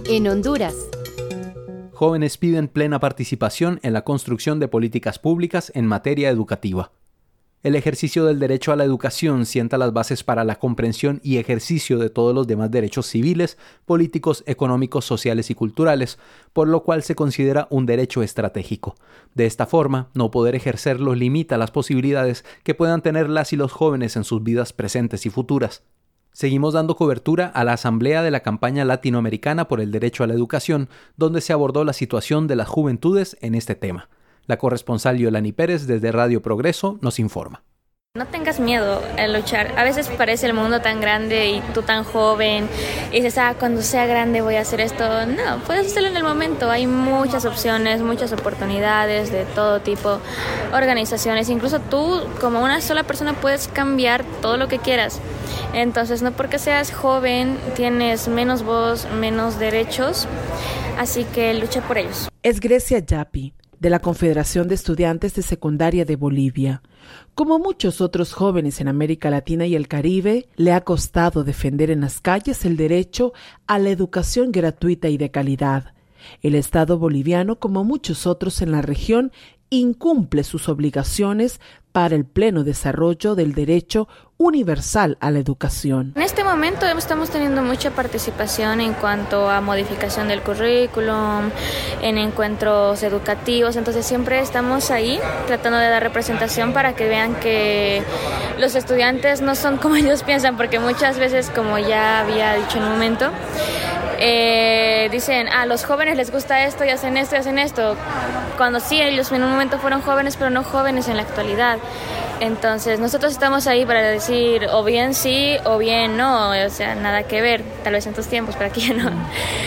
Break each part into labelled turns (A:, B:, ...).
A: En Honduras,
B: jóvenes piden plena participación en la construcción de políticas públicas en materia educativa. El ejercicio del derecho a la educación sienta las bases para la comprensión y ejercicio de todos los demás derechos civiles, políticos, económicos, sociales y culturales, por lo cual se considera un derecho estratégico. De esta forma, no poder ejercerlo limita las posibilidades que puedan tener las y los jóvenes en sus vidas presentes y futuras. Seguimos dando cobertura a la Asamblea de la Campaña Latinoamericana por el Derecho a la Educación, donde se abordó la situación de las juventudes en este tema. La corresponsal Yolani Pérez desde Radio Progreso nos informa.
C: No tengas miedo a luchar. A veces parece el mundo tan grande y tú tan joven y dices, cuando sea grande voy a hacer esto. No, puedes hacerlo en el momento. Hay muchas opciones, muchas oportunidades de todo tipo, organizaciones. Incluso tú, como una sola persona, puedes cambiar todo lo que quieras. Entonces, no porque seas joven tienes menos voz, menos derechos. Así que lucha por ellos.
D: Es Grecia Yapi, de la Confederación de Estudiantes de Secundaria de Bolivia. Como muchos otros jóvenes en América Latina y el Caribe, le ha costado defender en las calles el derecho a la educación gratuita y de calidad. El Estado boliviano, como muchos otros en la región, incumple sus obligaciones para el pleno desarrollo del derecho universal a la educación.
C: En este momento estamos teniendo mucha participación en cuanto a modificación del currículum, en encuentros educativos, entonces siempre estamos ahí tratando de dar representación para que vean que los estudiantes no son como ellos piensan, porque muchas veces, como ya había dicho en un momento, dicen, a los jóvenes les gusta esto y hacen esto, cuando sí, ellos en un momento fueron jóvenes, pero no jóvenes en la actualidad. Entonces nosotros estamos ahí para decir o bien sí o bien no, o sea, nada que ver, tal vez en tus tiempos, pero aquí ya no.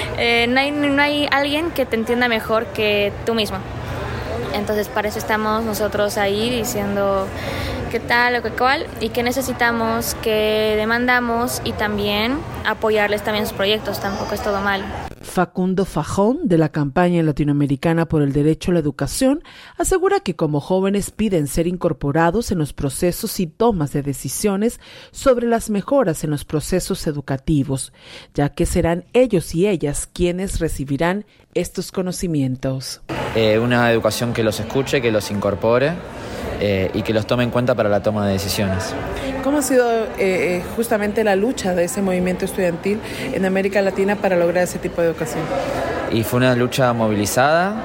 C: No hay alguien que te entienda mejor que tú mismo. Entonces para eso estamos nosotros ahí diciendo qué tal o qué cual y qué necesitamos, qué demandamos y también apoyarles también sus proyectos, tampoco es todo mal.
D: Facundo Fajón, de la Campaña Latinoamericana por el Derecho a la Educación, asegura que como jóvenes piden ser incorporados en los procesos y tomas de decisiones sobre las mejoras en los procesos educativos, ya que serán ellos y ellas quienes recibirán estos conocimientos.
E: Una educación que los escuche, que los incorpore y que los tome en cuenta para la toma de decisiones.
D: ¿Cómo ha sido justamente la lucha de ese movimiento estudiantil en América Latina para lograr ese tipo de educación?
E: Y fue una lucha movilizada,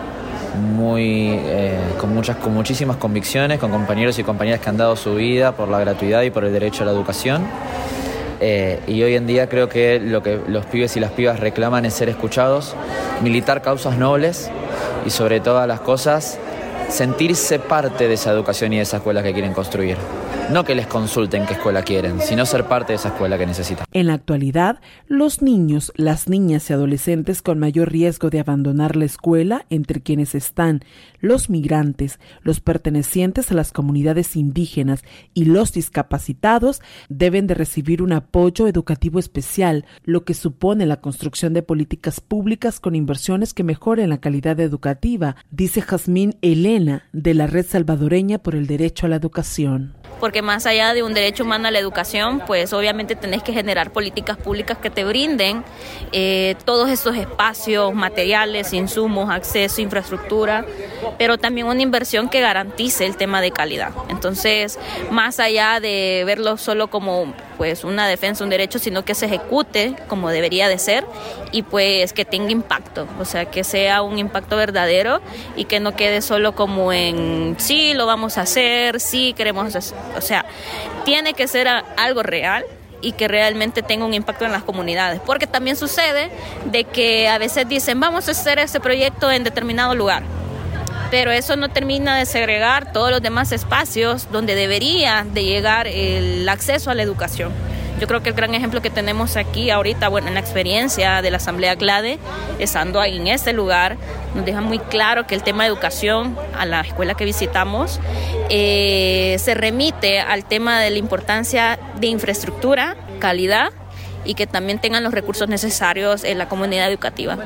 E: con muchísimas convicciones, con compañeros y compañeras que han dado su vida por la gratuidad y por el derecho a la educación. Y hoy en día creo que lo que los pibes y las pibas reclaman es ser escuchados, militar causas nobles y sobre todas las cosas sentirse parte de esa educación y de esa escuela que quieren construir. No que les consulten qué escuela quieren, sino ser parte de esa escuela que necesitan.
D: En la actualidad, los niños, las niñas y adolescentes con mayor riesgo de abandonar la escuela, entre quienes están los migrantes, los pertenecientes a las comunidades indígenas y los discapacitados, deben de recibir un apoyo educativo especial, lo que supone la construcción de políticas públicas con inversiones que mejoren la calidad educativa, dice Jazmín Elena, de la Red Salvadoreña por el Derecho a la Educación.
F: Porque más allá de un derecho humano a la educación, pues obviamente tenés que generar políticas públicas que te brinden todos esos espacios, materiales, insumos, acceso, infraestructura, pero también una inversión que garantice el tema de calidad. Entonces, más allá de verlo solo como pues una defensa, un derecho, sino que se ejecute como debería de ser y pues que tenga impacto, o sea, que sea un impacto verdadero y que no quede solo como en sí, lo vamos a hacer, sí, queremos hacer. O sea, tiene que ser algo real y que realmente tenga un impacto en las comunidades, porque también sucede de que a veces dicen vamos a hacer este proyecto en determinado lugar, pero eso no termina de segregar todos los demás espacios donde debería de llegar el acceso a la educación. Yo creo que el gran ejemplo que tenemos aquí ahorita, bueno, en la experiencia de la Asamblea CLADE, estando ahí en este lugar, nos deja muy claro que el tema de educación a la escuela que visitamos se remite al tema de la importancia de infraestructura, calidad y que también tengan los recursos necesarios en la comunidad educativa.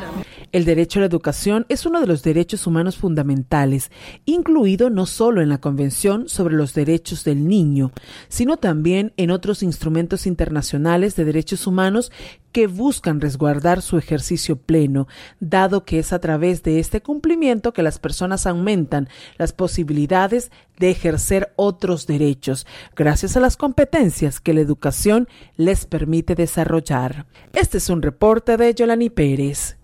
D: El derecho a la educación es uno de los derechos humanos fundamentales, incluido no solo en la Convención sobre los Derechos del Niño, sino también en otros instrumentos internacionales de derechos humanos que buscan resguardar su ejercicio pleno, dado que es a través de este cumplimiento que las personas aumentan las posibilidades de ejercer otros derechos, gracias a las competencias que la educación les permite desarrollar. Este es un reporte de Yolani Pérez.